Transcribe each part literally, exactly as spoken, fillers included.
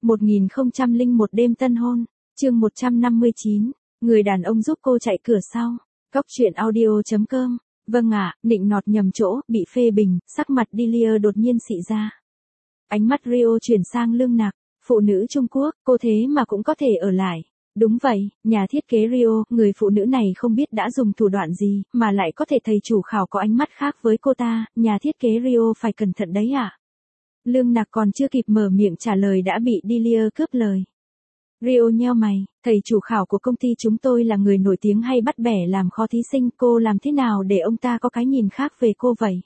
một nghìn không trăm lẻ một đêm tân hôn, chương một trăm năm mươi chín, người đàn ông giúp cô chạy cửa sau. Cóc truyện audio chấm com. Vâng ạ, nịnh nọt nhầm chỗ, bị phê bình, sắc mặt Delia đột nhiên xị ra. Ánh mắt Rio chuyển sang Lương Nặc, phụ nữ Trung Quốc, cô thế mà cũng có thể ở lại. Đúng vậy, nhà thiết kế Rio, người phụ nữ này không biết đã dùng thủ đoạn gì, mà lại có thể thầy chủ khảo có ánh mắt khác với cô ta, nhà thiết kế Rio phải cẩn thận đấy ạ. À? Lương Nặc còn chưa kịp mở miệng trả lời đã bị Delia cướp lời. Rio nheo mày, thầy chủ khảo của công ty chúng tôi là người nổi tiếng hay bắt bẻ làm khó thí sinh, cô làm thế nào để ông ta có cái nhìn khác về cô vậy?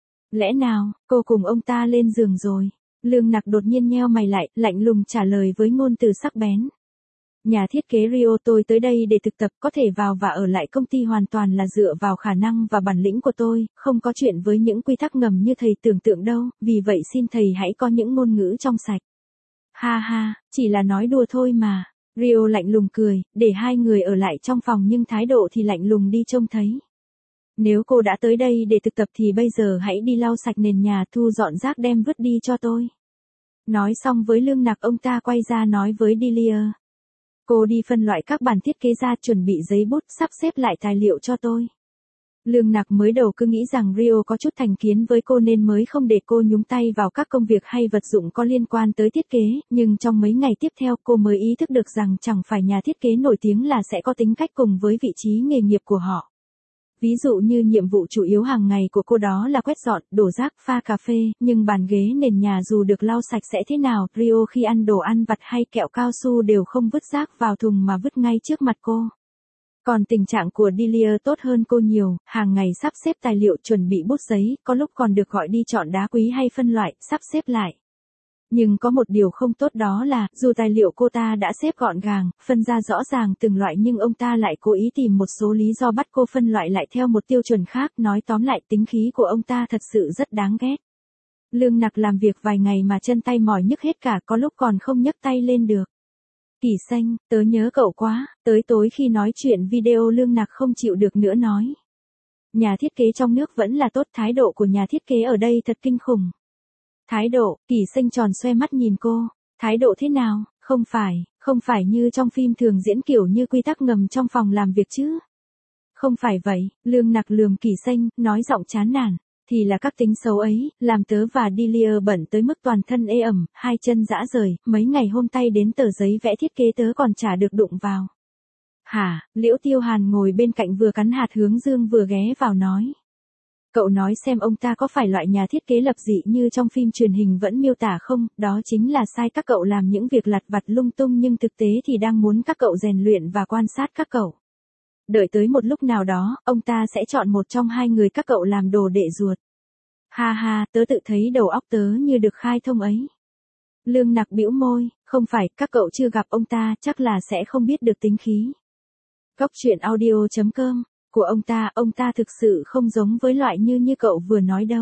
Lẽ nào, cô cùng ông ta lên giường rồi? Lương Nặc đột nhiên nheo mày lại, lạnh lùng trả lời với ngôn từ sắc bén. Nhà thiết kế Rio, tôi tới đây để thực tập, có thể vào và ở lại công ty hoàn toàn là dựa vào khả năng và bản lĩnh của tôi, không có chuyện với những quy tắc ngầm như thầy tưởng tượng đâu, vì vậy xin thầy hãy có những ngôn ngữ trong sạch. Ha ha, chỉ là nói đùa thôi mà. Rio lạnh lùng cười, để hai người ở lại trong phòng nhưng thái độ thì lạnh lùng đi trông thấy. Nếu cô đã tới đây để thực tập thì bây giờ hãy đi lau sạch nền nhà, thu dọn rác đem vứt đi cho tôi. Nói xong với Lương Nặc, ông ta quay ra nói với Delia. Cô đi phân loại các bản thiết kế ra, chuẩn bị giấy bút, sắp xếp lại tài liệu cho tôi. Lương Nặc mới đầu cứ nghĩ rằng Rio có chút thành kiến với cô nên mới không để cô nhúng tay vào các công việc hay vật dụng có liên quan tới thiết kế, nhưng trong mấy ngày tiếp theo cô mới ý thức được rằng chẳng phải nhà thiết kế nổi tiếng là sẽ có tính cách cùng với vị trí nghề nghiệp của họ. Ví dụ như nhiệm vụ chủ yếu hàng ngày của cô đó là quét dọn, đổ rác, pha cà phê, nhưng bàn ghế nền nhà dù được lau sạch sẽ thế nào, Rio khi ăn đồ ăn vặt hay kẹo cao su đều không vứt rác vào thùng mà vứt ngay trước mặt cô. Còn tình trạng của Delia tốt hơn cô nhiều, hàng ngày sắp xếp tài liệu, chuẩn bị bút giấy, có lúc còn được gọi đi chọn đá quý hay phân loại, sắp xếp lại. Nhưng có một điều không tốt đó là, dù tài liệu cô ta đã xếp gọn gàng, phân ra rõ ràng từng loại nhưng ông ta lại cố ý tìm một số lý do bắt cô phân loại lại theo một tiêu chuẩn khác, nói tóm lại tính khí của ông ta thật sự rất đáng ghét. Lương Nặc làm việc vài ngày mà chân tay mỏi nhức hết cả, có lúc còn không nhấc tay lên được. Kỳ Xanh, tớ nhớ cậu quá, tới tối khi nói chuyện video Lương Nặc không chịu được nữa nói. Nhà thiết kế trong nước vẫn là tốt, thái độ của nhà thiết kế ở đây thật kinh khủng. Thái độ, Kỳ Xanh tròn xoe mắt nhìn cô, thái độ thế nào, không phải, không phải như trong phim thường diễn kiểu như quy tắc ngầm trong phòng làm việc chứ. Không phải vậy, Lương Nặc lườm Kỳ Xanh, nói giọng chán nản. Thì là các tính xấu ấy, làm tớ và Delia bận tới mức toàn thân ê ẩm, hai chân rã rời, mấy ngày hôm tay đến tờ giấy vẽ thiết kế tớ còn chả được đụng vào. Hả, Liễu Tiêu Hàn ngồi bên cạnh vừa cắn hạt hướng dương vừa ghé vào nói. Cậu nói xem ông ta có phải loại nhà thiết kế lập dị như trong phim truyền hình vẫn miêu tả không, đó chính là sai các cậu làm những việc lặt vặt lung tung nhưng thực tế thì đang muốn các cậu rèn luyện và quan sát các cậu. Đợi tới một lúc nào đó, ông ta sẽ chọn một trong hai người các cậu làm đồ đệ ruột. Ha ha, tớ tự thấy đầu óc tớ như được khai thông ấy. Lương Nặc bĩu môi, không phải, các cậu chưa gặp ông ta, chắc là sẽ không biết được tính khí. Cóc truyện audio chấm com, của ông ta, ông ta thực sự không giống với loại như như cậu vừa nói đâu.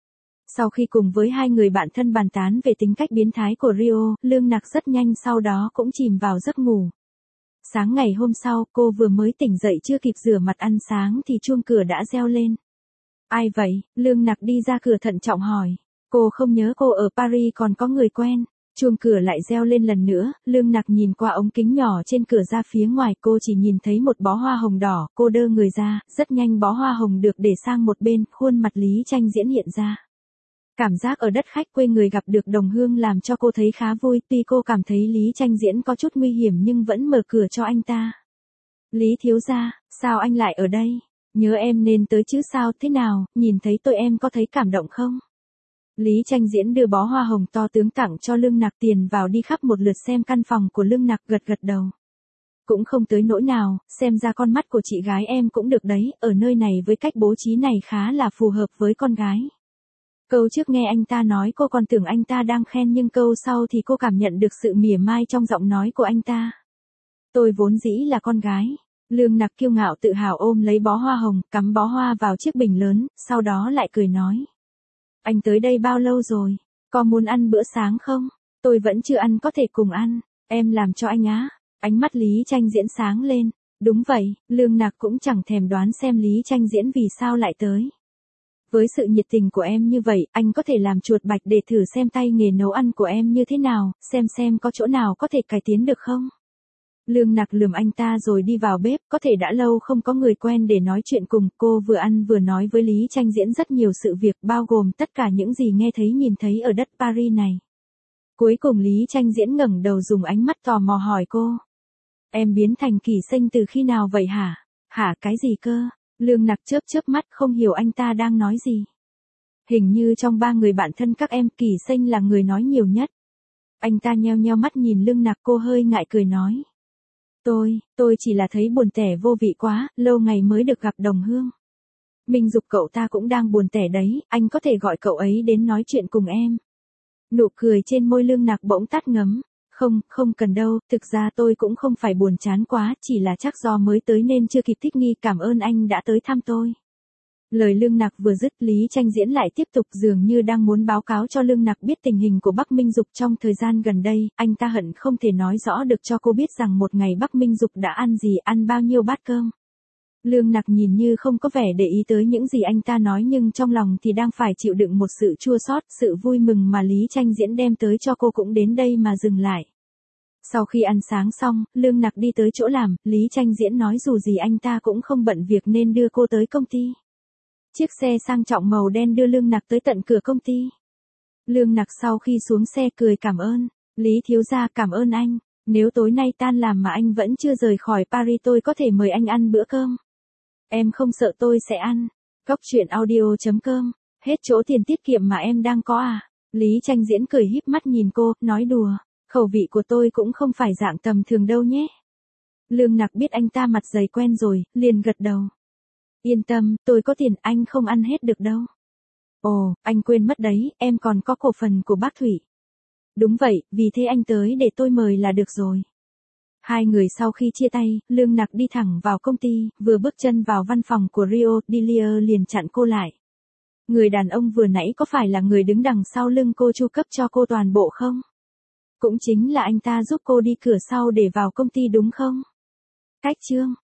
Sau khi cùng với hai người bạn thân bàn tán về tính cách biến thái của Rio, Lương Nặc rất nhanh sau đó cũng chìm vào giấc ngủ. Sáng ngày hôm sau, cô vừa mới tỉnh dậy chưa kịp rửa mặt ăn sáng thì chuông cửa đã reo lên. Ai vậy? Lương Nặc đi ra cửa thận trọng hỏi. Cô không nhớ cô ở Paris còn có người quen. Chuông cửa lại reo lên lần nữa, Lương Nặc nhìn qua ống kính nhỏ trên cửa ra phía ngoài, cô chỉ nhìn thấy một bó hoa hồng đỏ, cô đơ người ra, rất nhanh bó hoa hồng được để sang một bên, khuôn mặt Lý Tranh Diễn hiện ra. Cảm giác ở đất khách quê người gặp được đồng hương làm cho cô thấy khá vui, tuy cô cảm thấy Lý Tranh Diễn có chút nguy hiểm nhưng vẫn mở cửa cho anh ta. Lý thiếu gia, sao anh lại ở đây? Nhớ em nên tới chứ sao, thế nào, nhìn thấy tôi em có thấy cảm động không? Lý Tranh Diễn đưa bó hoa hồng to tướng tặng cho Lương Nặc, tiền vào đi khắp một lượt xem căn phòng của Lương Nặc, gật gật đầu. Cũng không tới nỗi nào, xem ra con mắt của chị gái em cũng được đấy, ở nơi này với cách bố trí này khá là phù hợp với con gái. Câu trước nghe anh ta nói cô còn tưởng anh ta đang khen nhưng câu sau thì cô cảm nhận được sự mỉa mai trong giọng nói của anh ta. Tôi vốn dĩ là con gái. Lương Nặc kiêu ngạo tự hào ôm lấy bó hoa hồng, cắm bó hoa vào chiếc bình lớn, sau đó lại cười nói. Anh tới đây bao lâu rồi? Có muốn ăn bữa sáng không? Tôi vẫn chưa ăn, có thể cùng ăn. Em làm cho anh á. Ánh mắt Lý Tranh Diễn sáng lên. Đúng vậy, Lương Nặc cũng chẳng thèm đoán xem Lý Tranh Diễn vì sao lại tới. Với sự nhiệt tình của em như vậy, anh có thể làm chuột bạch để thử xem tay nghề nấu ăn của em như thế nào, xem xem có chỗ nào có thể cải tiến được không? Lương Nặc lườm anh ta rồi đi vào bếp, có thể đã lâu không có người quen để nói chuyện cùng, cô vừa ăn vừa nói với Lý Tranh Diễn rất nhiều sự việc, bao gồm tất cả những gì nghe thấy nhìn thấy ở đất Paris này. Cuối cùng Lý Tranh Diễn ngẩng đầu dùng ánh mắt tò mò hỏi cô. Em biến thành Kỳ Sinh từ khi nào vậy hả? Hả cái gì cơ? Lương Nặc chớp chớp mắt không hiểu anh ta đang nói gì. Hình như trong ba người bạn thân các em, Kỳ Sinh là người nói nhiều nhất. Anh ta nheo nheo mắt nhìn Lương Nặc, cô hơi ngại cười nói. Tôi, tôi chỉ là thấy buồn tẻ vô vị quá, lâu ngày mới được gặp đồng hương. Minh Dục cậu ta cũng đang buồn tẻ đấy, anh có thể gọi cậu ấy đến nói chuyện cùng em. Nụ cười trên môi Lương Nặc bỗng tắt ngấm. Không, không cần đâu, thực ra tôi cũng không phải buồn chán quá, chỉ là chắc do mới tới nên chưa kịp thích nghi, cảm ơn anh đã tới thăm tôi. Lời Lương Nặc vừa dứt, Lý Tranh Diễn lại tiếp tục, dường như đang muốn báo cáo cho Lương Nặc biết tình hình của Bắc Minh Dục trong thời gian gần đây, anh ta hận không thể nói rõ được cho cô biết rằng một ngày Bắc Minh Dục đã ăn gì, ăn bao nhiêu bát cơm. Lương Nặc nhìn như không có vẻ để ý tới những gì anh ta nói, nhưng trong lòng thì đang phải chịu đựng một sự chua xót, sự vui mừng mà Lý Tranh Diễn đem tới cho cô cũng đến đây mà dừng lại. Sau khi ăn sáng xong, Lương Nặc đi tới chỗ làm, Lý Tranh Diễn nói dù gì anh ta cũng không bận việc nên đưa cô tới công ty. Chiếc xe sang trọng màu đen đưa Lương Nặc tới tận cửa công ty. Lương Nặc sau khi xuống xe cười cảm ơn. Lý thiếu gia, cảm ơn anh. Nếu tối nay tan làm mà anh vẫn chưa rời khỏi Paris tôi có thể mời anh ăn bữa cơm. Em không sợ tôi sẽ ăn. Góc truyện audio chấm com. Hết chỗ tiền tiết kiệm mà em đang có à? Lý Tranh Diễn cười híp mắt nhìn cô, nói đùa. Khẩu vị của tôi cũng không phải dạng tầm thường đâu nhé. Lương Nặc biết anh ta mặt dày quen rồi, liền gật đầu. Yên tâm, tôi có tiền, anh không ăn hết được đâu. Ồ, anh quên mất đấy, em còn có cổ phần của bác Thủy. Đúng vậy, vì thế anh tới để tôi mời là được rồi. Hai người sau khi chia tay, Lương Nặc đi thẳng vào công ty, vừa bước chân vào văn phòng của Rio, Delia liền chặn cô lại. Người đàn ông vừa nãy có phải là người đứng đằng sau lưng cô chu cấp cho cô toàn bộ không? Cũng chính là anh ta giúp cô đi cửa sau để vào công ty đúng không? Cách chương